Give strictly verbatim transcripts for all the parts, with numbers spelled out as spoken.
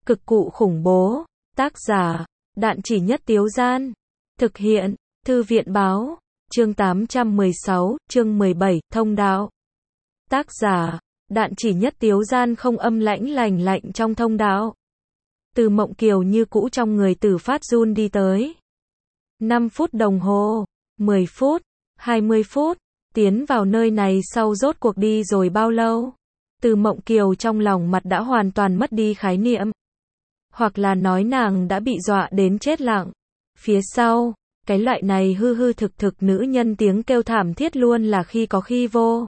Cực cụ khủng bố. Tác giả, Đạn Chỉ Nhất Tiếu Gian. Thực hiện, Thư viện báo. Chương tám trăm mười sáu, chương mười bảy, thông đạo. Tác giả, Đạn Chỉ Nhất Tiếu Gian không âm lãnh lành lạnh trong thông đạo. Từ Mộng Kiều như cũ trong người Tử phát run đi tới. năm phút đồng hồ, mười phút, hai mươi phút, tiến vào nơi này sau rốt cuộc đi rồi bao lâu? Từ Mộng Kiều trong lòng mặt đã hoàn toàn mất đi khái niệm. Hoặc là nói nàng đã bị dọa đến chết lặng. Phía sau, cái loại này hư hư thực thực nữ nhân tiếng kêu thảm thiết luôn là khi có khi vô.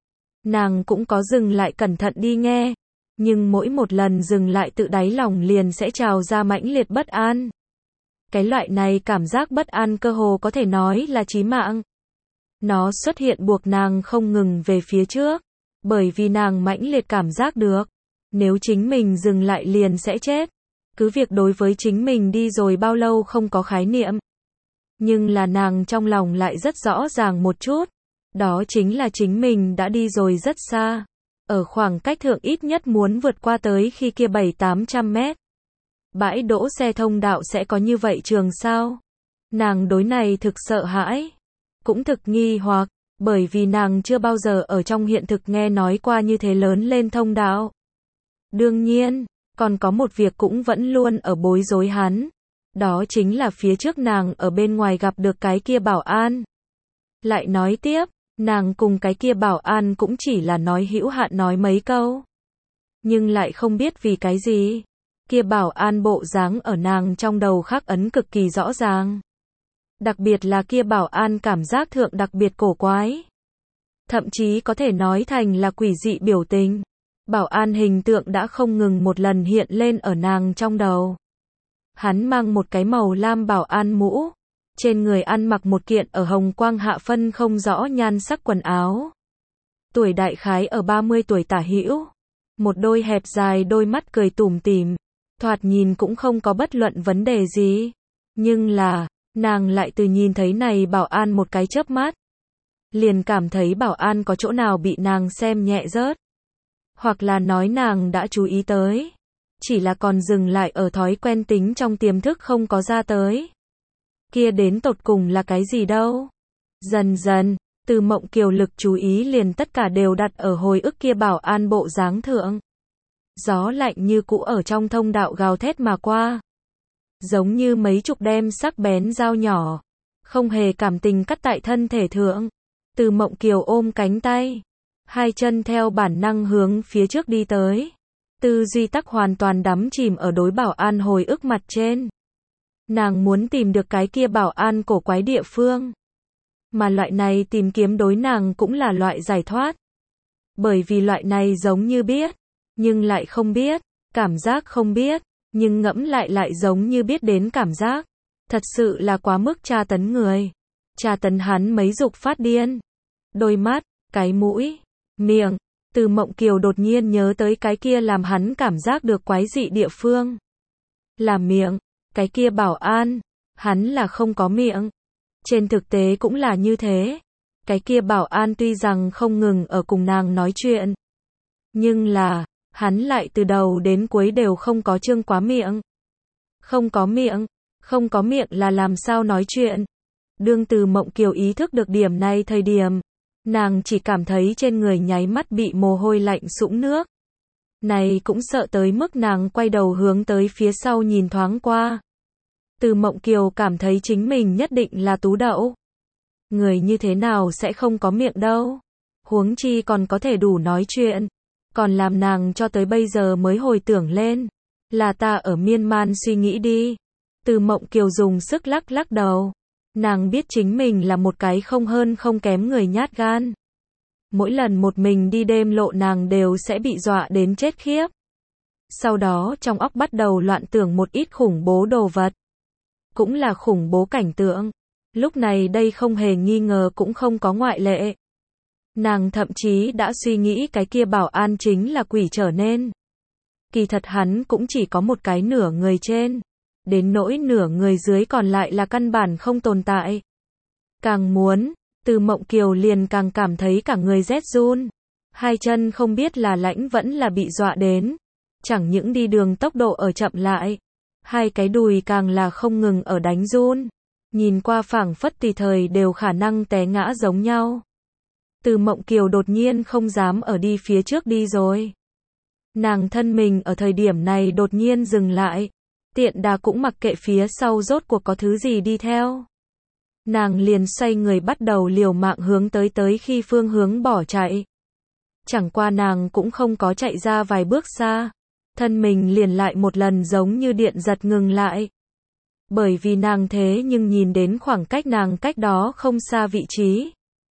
Nàng cũng có dừng lại cẩn thận đi nghe. Nhưng mỗi một lần dừng lại tự đáy lòng liền sẽ trào ra mãnh liệt bất an. Cái loại này cảm giác bất an cơ hồ có thể nói là chí mạng. Nó xuất hiện buộc nàng không ngừng về phía trước. Bởi vì nàng mãnh liệt cảm giác được. Nếu chính mình dừng lại liền sẽ chết. Cứ việc đối với chính mình đi rồi bao lâu không có khái niệm. Nhưng là nàng trong lòng lại rất rõ ràng một chút. Đó chính là chính mình đã đi rồi rất xa. Ở khoảng cách thượng ít nhất muốn vượt qua tới khi kia bảy tám trăm mét. Bãi đỗ xe thông đạo sẽ có như vậy trường sao? Nàng đối này thực sợ hãi. Cũng thực nghi hoặc. Bởi vì nàng chưa bao giờ ở trong hiện thực nghe nói qua như thế lớn lên thông đạo. Đương nhiên, còn có một việc cũng vẫn luôn ở bối rối hắn. Đó chính là phía trước nàng ở bên ngoài gặp được cái kia bảo an. Lại nói tiếp, nàng cùng cái kia bảo an cũng chỉ là nói hữu hạn nói mấy câu. Nhưng lại không biết vì cái gì. Kia bảo an bộ dáng ở nàng trong đầu khắc ấn cực kỳ rõ ràng. Đặc biệt là kia bảo an cảm giác thượng đặc biệt cổ quái. Thậm chí có thể nói thành là quỷ dị biểu tình. Bảo an hình tượng đã không ngừng một lần hiện lên ở nàng trong đầu. Hắn mang một cái màu lam bảo an mũ. Trên người ăn mặc một kiện ở hồng quang hạ phân không rõ nhan sắc quần áo. Tuổi đại khái ở ba mươi tuổi tả hữu. Một đôi hẹp dài đôi mắt cười tủm tỉm. Thoạt nhìn cũng không có bất luận vấn đề gì. Nhưng là, nàng lại từ nhìn thấy này bảo an một cái chớp mắt. Liền cảm thấy bảo an có chỗ nào bị nàng xem nhẹ rớt. Hoặc là nói nàng đã chú ý tới. Chỉ là còn dừng lại ở thói quen tính trong tiềm thức không có ra tới. Kia đến tột cùng là cái gì đâu. Dần dần, Từ Mộng Kiều lực chú ý liền tất cả đều đặt ở hồi ức kia bảo an bộ dáng thượng. Gió lạnh như cũ ở trong thông đạo gào thét mà qua. Giống như mấy chục đem sắc bén dao nhỏ. Không hề cảm tình cắt tại thân thể thượng. Từ Mộng Kiều ôm cánh tay. Hai chân theo bản năng hướng phía trước đi tới. Tư duy tắc hoàn toàn đắm chìm ở đối bảo an hồi ức mặt trên. Nàng muốn tìm được cái kia bảo an cổ quái địa phương. Mà loại này tìm kiếm đối nàng cũng là loại giải thoát. Bởi vì loại này giống như biết, nhưng lại không biết, cảm giác không biết, nhưng ngẫm lại lại giống như biết đến cảm giác. Thật sự là quá mức tra tấn người. Tra tấn hắn mấy dục phát điên. Đôi mắt, cái mũi, miệng. Từ Mộng Kiều đột nhiên nhớ tới cái kia làm hắn cảm giác được quái dị địa phương. Là miệng, cái kia bảo an, hắn là không có miệng. Trên thực tế cũng là như thế. Cái kia bảo an tuy rằng không ngừng ở cùng nàng nói chuyện. Nhưng là, hắn lại từ đầu đến cuối đều không có trương quá miệng. Không có miệng, không có miệng là làm sao nói chuyện. Đương Từ Mộng Kiều ý thức được điểm này thời điểm. Nàng chỉ cảm thấy trên người nháy mắt bị mồ hôi lạnh sũng nước. Này cũng sợ tới mức nàng quay đầu hướng tới phía sau nhìn thoáng qua. Từ Mộng Kiều cảm thấy chính mình nhất định là tú đậu. Người như thế nào sẽ không có miệng đâu. Huống chi còn có thể đủ nói chuyện. Còn làm nàng cho tới bây giờ mới hồi tưởng lên. Là ta ở miên man suy nghĩ đi. Từ Mộng Kiều dùng sức lắc lắc đầu. Nàng biết chính mình là một cái không hơn không kém người nhát gan. Mỗi lần một mình đi đêm lộ nàng đều sẽ bị dọa đến chết khiếp. Sau đó trong óc bắt đầu loạn tưởng một ít khủng bố đồ vật. Cũng là khủng bố cảnh tượng. Lúc này đây không hề nghi ngờ cũng không có ngoại lệ. Nàng thậm chí đã suy nghĩ cái kia bảo an chính là quỷ trở nên. Kỳ thật hắn cũng chỉ có một cái nửa người trên. Đến nỗi nửa người dưới còn lại là căn bản không tồn tại. Càng muốn, Từ Mộng Kiều liền càng cảm thấy cả người rét run. Hai chân không biết là lãnh vẫn là bị dọa đến. Chẳng những đi đường tốc độ ở chậm lại, hai cái đùi càng là không ngừng ở đánh run. Nhìn qua phảng phất tùy thời đều khả năng té ngã giống nhau. Từ Mộng Kiều đột nhiên không dám ở đi phía trước đi rồi. Nàng thân mình ở thời điểm này đột nhiên dừng lại. Tiện đà cũng mặc kệ phía sau rốt cuộc có thứ gì đi theo. Nàng liền xoay người bắt đầu liều mạng hướng tới tới khi phương hướng bỏ chạy. Chẳng qua nàng cũng không có chạy ra vài bước xa. Thân mình liền lại một lần giống như điện giật ngừng lại. Bởi vì nàng thế nhưng nhìn đến khoảng cách nàng cách đó không xa vị trí.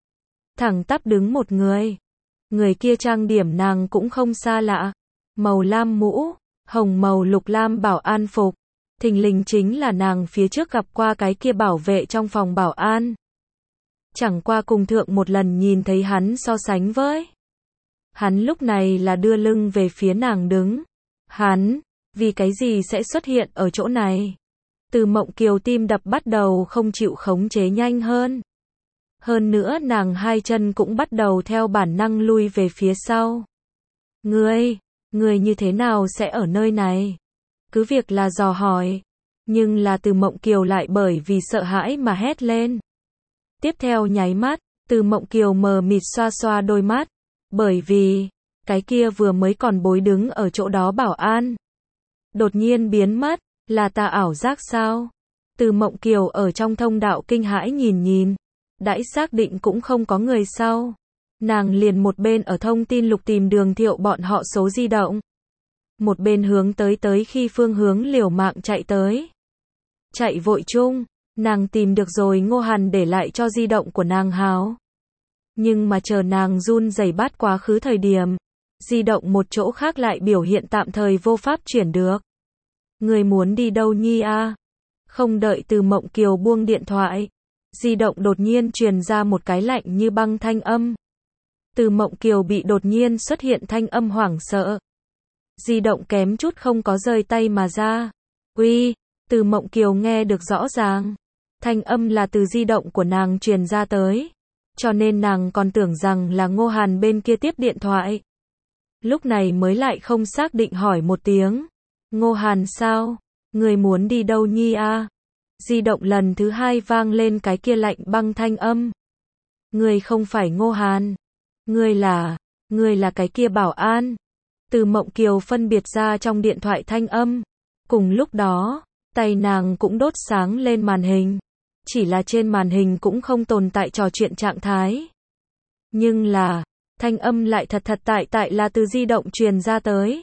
Thẳng tắp đứng một người. Người kia trang điểm nàng cũng không xa lạ. Màu lam mũ, hồng màu lục lam bảo an phục. Thình lình chính là nàng phía trước gặp qua cái kia bảo vệ trong phòng bảo an. Chẳng qua cùng thượng một lần nhìn thấy hắn so sánh với. Hắn lúc này là đưa lưng về phía nàng đứng. Hắn, vì cái gì sẽ xuất hiện ở chỗ này? Từ Mộng Kiều tim đập bắt đầu không chịu khống chế nhanh hơn. Hơn nữa nàng hai chân cũng bắt đầu theo bản năng lui về phía sau. Ngươi, ngươi như thế nào sẽ ở nơi này? Cứ việc là dò hỏi. Nhưng là Từ Mộng Kiều lại bởi vì sợ hãi mà hét lên. Tiếp theo nháy mắt, Từ Mộng Kiều mờ mịt xoa xoa đôi mắt. Bởi vì, cái kia vừa mới còn bối đứng ở chỗ đó bảo an. Đột nhiên biến mất, là ta ảo giác sao? Từ Mộng Kiều ở trong thông đạo kinh hãi nhìn nhìn. Đãi xác định cũng không có người sau. Nàng liền một bên ở thông tin lục tìm Đường Thiệu bọn họ số di động. Một bên hướng tới tới khi phương hướng liều mạng chạy tới. Chạy vội chung, nàng tìm được rồi Ngô Hàn để lại cho di động của nàng háo. Nhưng mà chờ nàng run rẩy bắt quá khứ thời điểm, di động một chỗ khác lại biểu hiện tạm thời vô pháp chuyển được. Người muốn đi đâu nhi a? Không đợi Từ Mộng Kiều buông điện thoại, di động đột nhiên truyền ra một cái lạnh như băng thanh âm. Từ Mộng Kiều bị đột nhiên xuất hiện thanh âm hoảng sợ. Di động kém chút không có rơi tay mà ra. Uy, Từ Mộng Kiều nghe được rõ ràng. Thanh âm là từ di động của nàng truyền ra tới. Cho nên nàng còn tưởng rằng là Ngô Hàn bên kia tiếp điện thoại. Lúc này mới lại không xác định hỏi một tiếng. Ngô Hàn sao? Người muốn đi đâu nhi a? Di động lần thứ hai vang lên cái kia lạnh băng thanh âm. Người không phải Ngô Hàn. Người là, người là cái kia bảo an. Từ Mộng Kiều phân biệt ra trong điện thoại thanh âm. Cùng lúc đó, tay nàng cũng đốt sáng lên màn hình. Chỉ là trên màn hình cũng không tồn tại trò chuyện trạng thái. Nhưng là, thanh âm lại thật thật tại tại là từ di động truyền ra tới.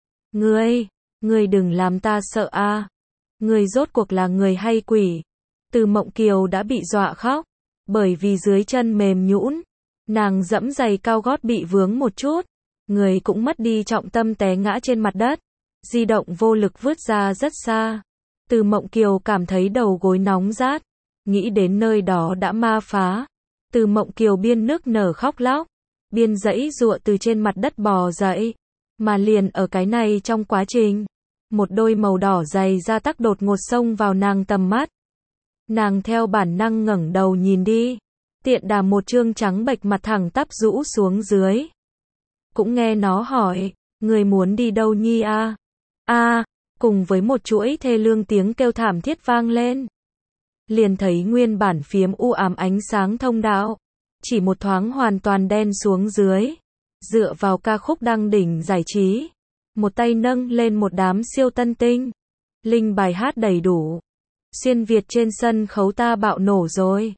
Ngươi, ngươi đừng làm ta sợ a. Ngươi rốt cuộc là người hay quỷ? Từ Mộng Kiều đã bị dọa khóc. Bởi vì dưới chân mềm nhũn, nàng dẫm giày cao gót bị vướng một chút. Người cũng mất đi trọng tâm té ngã trên mặt đất. Di động vô lực vứt ra rất xa. Từ Mộng Kiều cảm thấy đầu gối nóng rát. Nghĩ đến nơi đó đã ma phá. Từ Mộng Kiều biên nức nở khóc lóc. Biên giãy giụa từ trên mặt đất bò dậy. Mà liền ở cái này trong quá trình. Một đôi màu đỏ dày da tắc đột ngột xông vào nàng tầm mắt. Nàng theo bản năng ngẩng đầu nhìn đi. Tiện đà một trương trắng bệch mặt thẳng tắp rũ xuống dưới. Cũng nghe nó hỏi, người muốn đi đâu nhi a? A, cùng với một chuỗi thê lương tiếng kêu thảm thiết vang lên. Liền thấy nguyên bản phiếm u ám ánh sáng thông đạo. Chỉ một thoáng hoàn toàn đen xuống dưới. Dựa vào ca khúc đăng đỉnh giải trí. Một tay nâng lên một đám siêu tân tinh. Linh bài hát đầy đủ. Xuyên Việt trên sân khấu ta bạo nổ rồi.